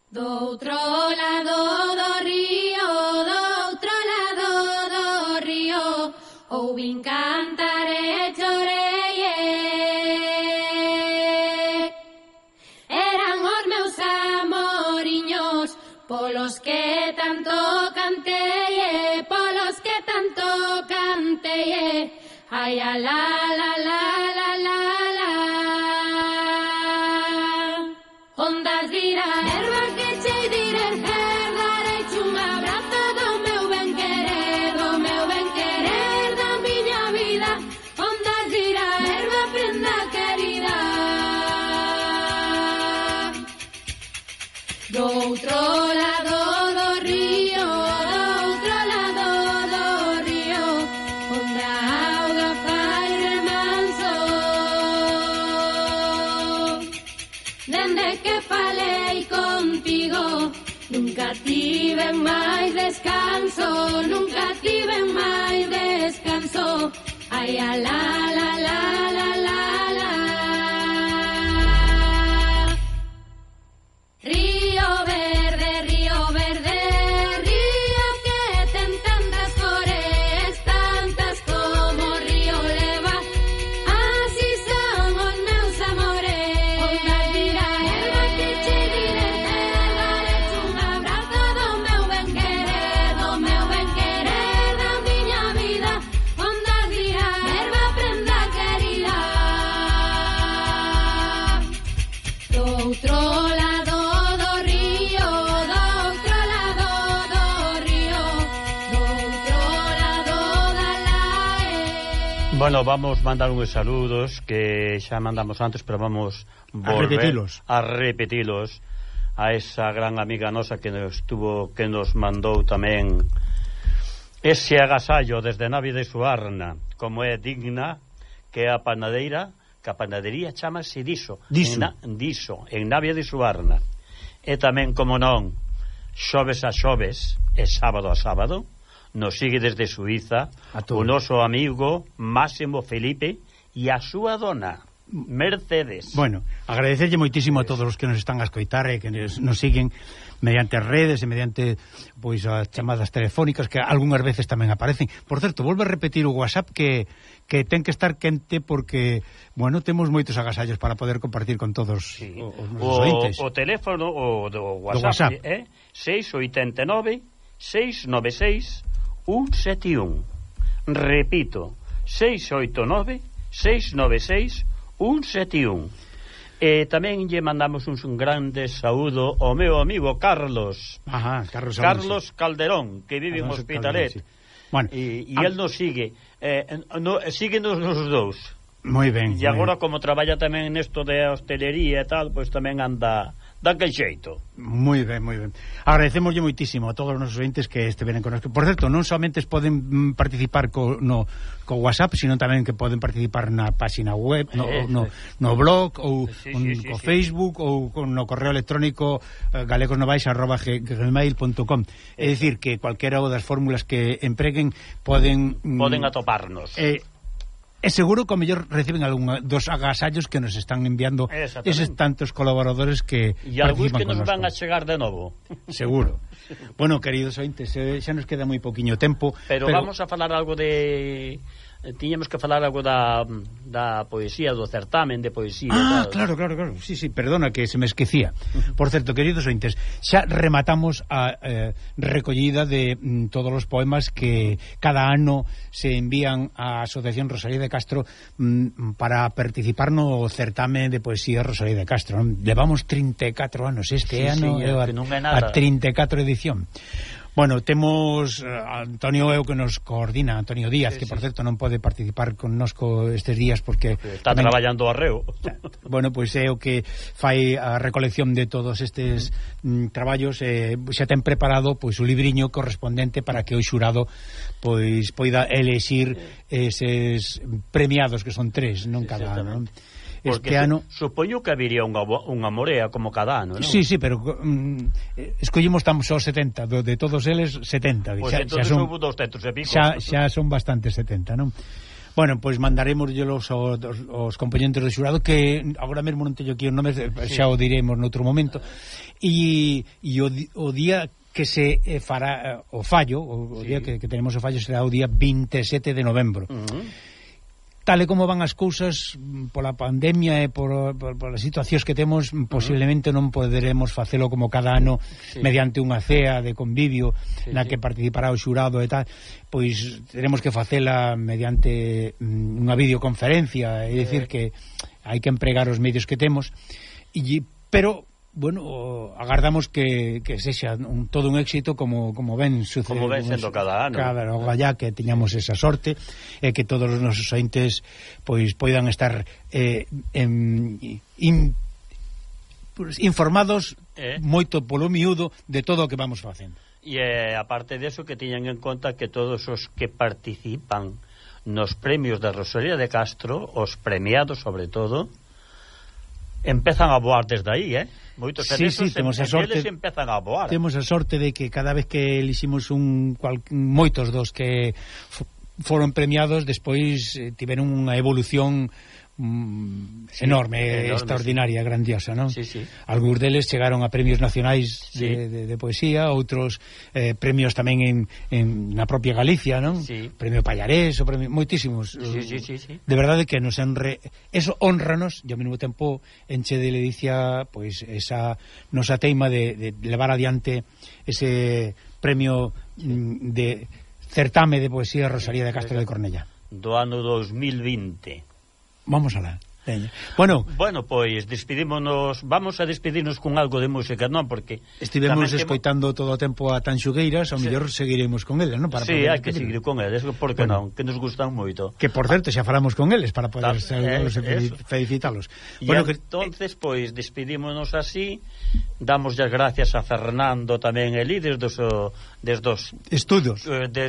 Do outro lado do río, ouvin cantar e chorei. Eran os meus amoriños, polos que tanto cantei, polos que tanto cantei. Ai, a la, la, la, la, la, la. Ondas dira erva que chei direr her, darei un abrazo do meu ben querer, do meu ben querer, da miña vida. Ondas dira erva, prenda querida. Do outro lado do río, onde a auga fai remanso. Dende que falei contigo, nunca tiven máis descanso, nunca tiven máis descanso. Ai, a la, la, la, la, la, la. Río verde, río que ten tantas cores, tantas como o río leva. Así son os meus amores. Ondas dira erva que che diré, darei un abrazo do meu ben querer, do meu ben querer, da miña vida. Ondas dira erva, prenda querida. Do outro lado do río, do outro lado do río, do outro lado da lae. Bueno, vamos mandar uns saludos que xa mandamos antes, pero vamos volver a repetilos a esa gran amiga nosa que nos mandou tamén ese agasallo desde Navia de Suarna, como é digna, que é a panadeira, que a panadería chamase Diso. En Navia de Suarna. E tamén, como non, xoves a xoves e sábado a sábado nos sigue desde Suiza o noso amigo Máximo Felipe e a súa dona Mercedes. Bueno, agradecerlle moitísimo a todos os que nos están a escoitar e que nos siguen mediante as redes e mediante pois as chamadas telefónicas que algunhas veces tamén aparecen. Por certo, volvo a repetir o WhatsApp que ten que estar quente porque, bueno, temos moitos agasallos para poder compartir con todos os nosos ointes. O teléfono do WhatsApp é 689 696 171. Repito, 689 696 171. E tamén lle mandamos un grande saúdo ao meu amigo Carlos. Carlos Calderón, que vive en Hospitalet. Sí. Bueno, e el nos sigue. Síguenos nos dous. Moi ben. E agora, como traballa tamén nesto de hostelería e tal, pois tamén anda que xeito. Moi ben, moi ben. Agradecemoslle moitísimo a todos os nosos ointes que esteveren con nós. Por certo, non somente poden participar co WhatsApp, sino tamén que poden participar na página web, no blog, ou co Facebook, ou no correo electrónico galegosnovais@gmail.com. É dicir, que cualquera das fórmulas que empreguen poden atoparnos. É seguro que ao mellor reciben algún dos agasallos que nos están enviando eses tantos colaboradores que e algúns que nos van a chegar de novo. Seguro. Bueno, queridos ointes, xa nos queda moi poquinho tempo, pero vamos a falar algo de... Tiñamos que falar algo da poesía, do certamen de poesía. Claro. Sí, perdona que se me esquecía. Por certo, queridos ointes, xa rematamos a recollida de todos os poemas que cada ano se envían á Asociación Rosalía de Castro para participar no certamen de poesía Rosalía de Castro. Levamos 34 anos este ano, a 34 edición. Bueno, temos Antonio que nos coordina, Antonio Díaz, que por certo non pode participar connosco estes días porque está traballando arreo. Bueno, pois é o que fai a recolección de todos estes traballos, xa ten preparado pois o libriño correspondente para que o xurado pois poida elexir eses premiados, que son 3, non cada ano. Porque supoño que habería unha morea como cada ano, non? Sí, pero escollimos estamos só 70, de todos eles 70. Pois entón houve 200 e pico. Xa son bastantes 70, non? Bueno, pois mandaremoslos aos componentes do xurado, que agora mesmo non teño aquí o nome, xa o diremos noutro momento, e o día que se fará o fallo, o día que tenemos o fallo será o día 27 de novembro. Tal e como van as cousas pola pandemia e por as situacións que temos, posiblemente non poderemos facelo como cada ano mediante unha cea de convivio na que participará o xurado e tal, pois teremos que facela mediante unha videoconferencia, é dicir que hai que empregar os medios que temos, pero bueno, agardamos que sexa todo un éxito como ven sucede, como ven sendo cada ano. Ojalá que teñamos esa sorte e que todos os nosos ointes pois poidan estar informados moito polo miúdo de todo o que vamos facendo. E aparte deso, que teñan en conta que todos os que participan nos premios da Rosalía de Castro, os premiados sobre todo, empezan a voar desde aí, moitos temos a sorte, empezan a voar. Temos a sorte de que cada vez que eliximos moitos dos que foron premiados, despois tiveron unha evolución enorme, extraordinaria, grandiosa, non? Algúns deles chegaron a premios nacionais de poesía, outros premios tamén na propia Galicia, non? Premio Pallarés, moitísimos. De verdade que nos eso honranos, e ao mesmo tempo enche de ledicia pois esa nosa teima de levar adiante ese premio de certame de poesía Rosalía de Castro de Cornellá do ano 2020. Vamos alá. Bueno, pois despedímonos, vamos a despedirnos con algo de música, non? Porque estivemos escoitando todo o tempo a Tanxugueiras, ao mellor seguiremos con eles, non? Hai que seguir con eles, porque non, que nos gustan moito. Que por certo xa falamos con eles para poder felicitalos. Bueno, entonces, pois despedímonos así, damos as gracias a Fernando tamén Elí desde os estudios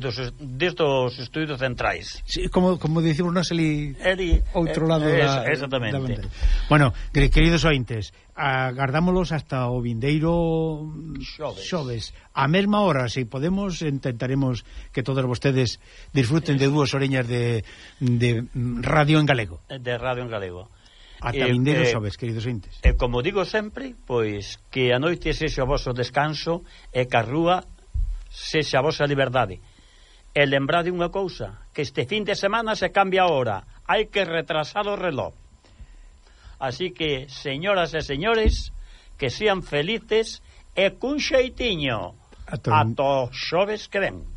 centrais. Sí, como dicimos nós Elí outro lado da exactamente. Bueno, queridos ointes, agardámoslos hasta o vindeiro xoves. A mesma hora, se podemos, intentaremos que todos vostedes disfruten de dúas oreñas de radio en galego. De radio en galego. Ata vindeiro xoves, queridos ointes. E como digo sempre, pois que a noite sexa o vosso descanso e que a rúa sexa a vosa liberdade. E lembrade unha cousa, que este fin de semana se cambia a hora, hai que retrasar o reloj. Así que, señoras e señores, que sean felices e cun xeitiño ata o xoves que ven.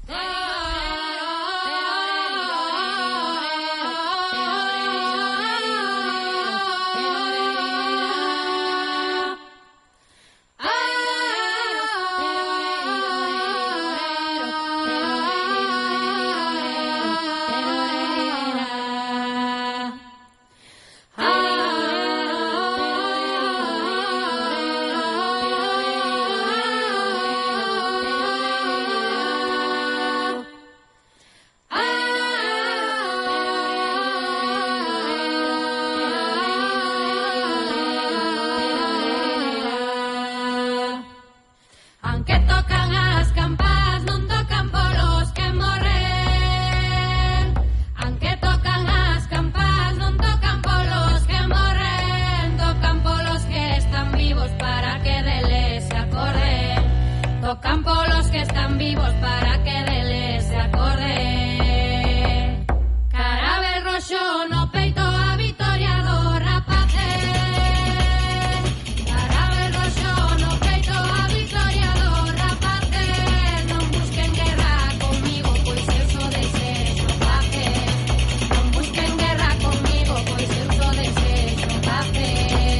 Tocan por los que están vivos para que deles se acorde. Carabel roxo no peito a vitoria do rapace. Carabel roxo no peito a vitoria do rapace. Non busquen guerra conmigo, pois eu só desexo pace. Non busquen guerra conmigo, pois eu só desexo pace.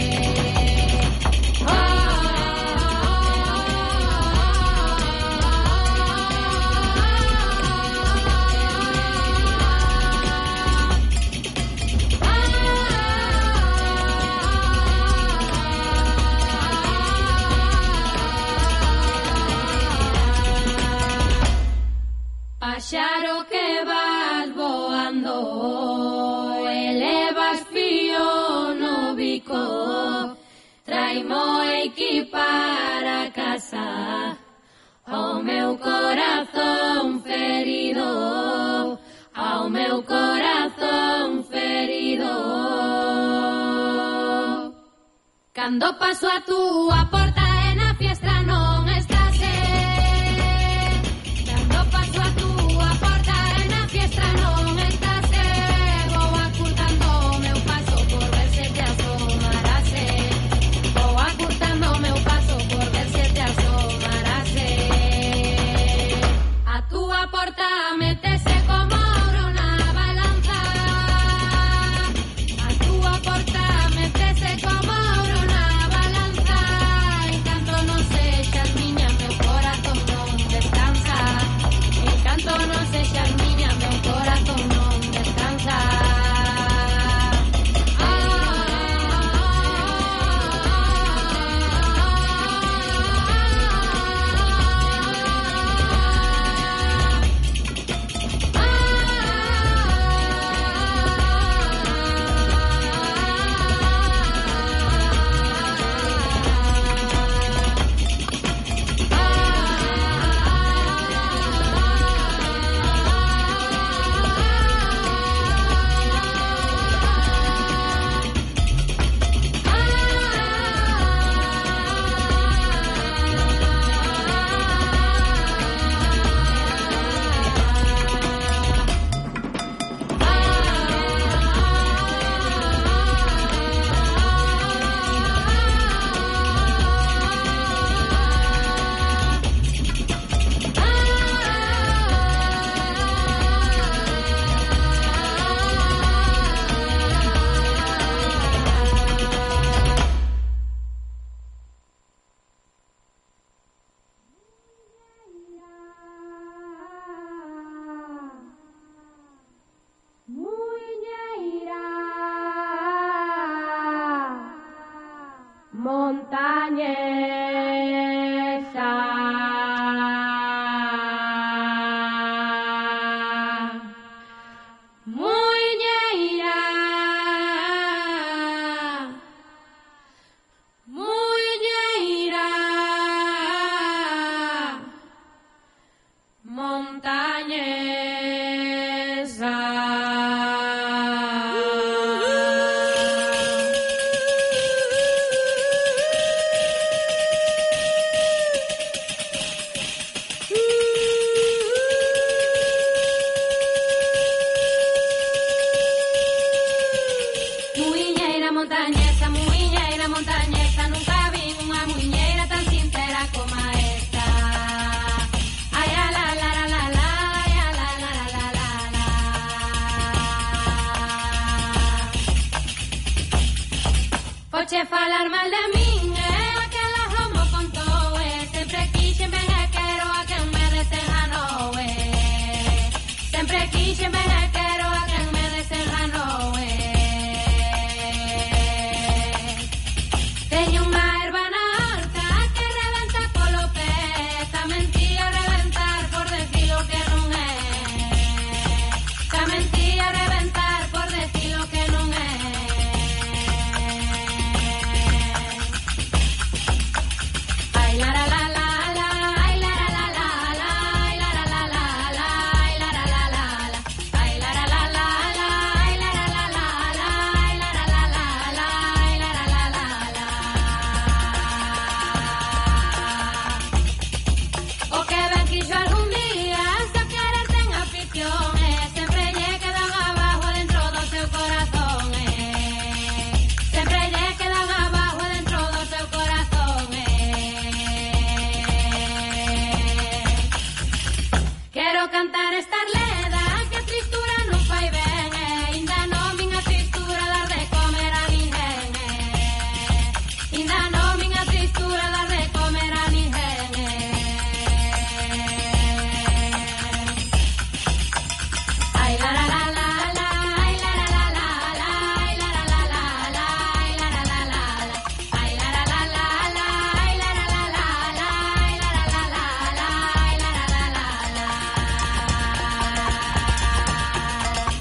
Paxaro que vas voando, elevas fío no bico, traimo equi para casa, ao meu corazón ferido, ao ao meu corazón ferido. Cando paso a túa porta e na fiestra non estás, cando paso a túa porta e na fiestra non estás, vou acurtando o meu paso por ver se te asomarás, vou acurtando o meu paso por ver se te asomarás. A túa porta metese como ouro na balanza, a túa porta metese como ouro na balanza, encanto non sexas miña, meu corazón non descansa, encanto non sexas miña, meu corazón non descansa. Montañesa, muiñeira, muiñeira, montañesa. Montañesa, muiñeira, montañesa, nunca vi unha muiñeira tan sincera como esta. Ai, la la la la la, ai, la la la la la. Poche falar mal de min, aquela homo contou, sempre quixen ben e quero a quen me desenganou, sempre quixen ben e quero a quen me desenganou, Teño unha erva na horta que rebenta polo pé, tamén tía reventar por decir lo que non é, tamén tía reventar por decir lo que non é. Ai la la la la la, ai la la la la la, ai la la la la la, ai la la la la la, ai la la la la la, ai la la la la la, ai la la la la la, ai la la la la la. O que ben quixo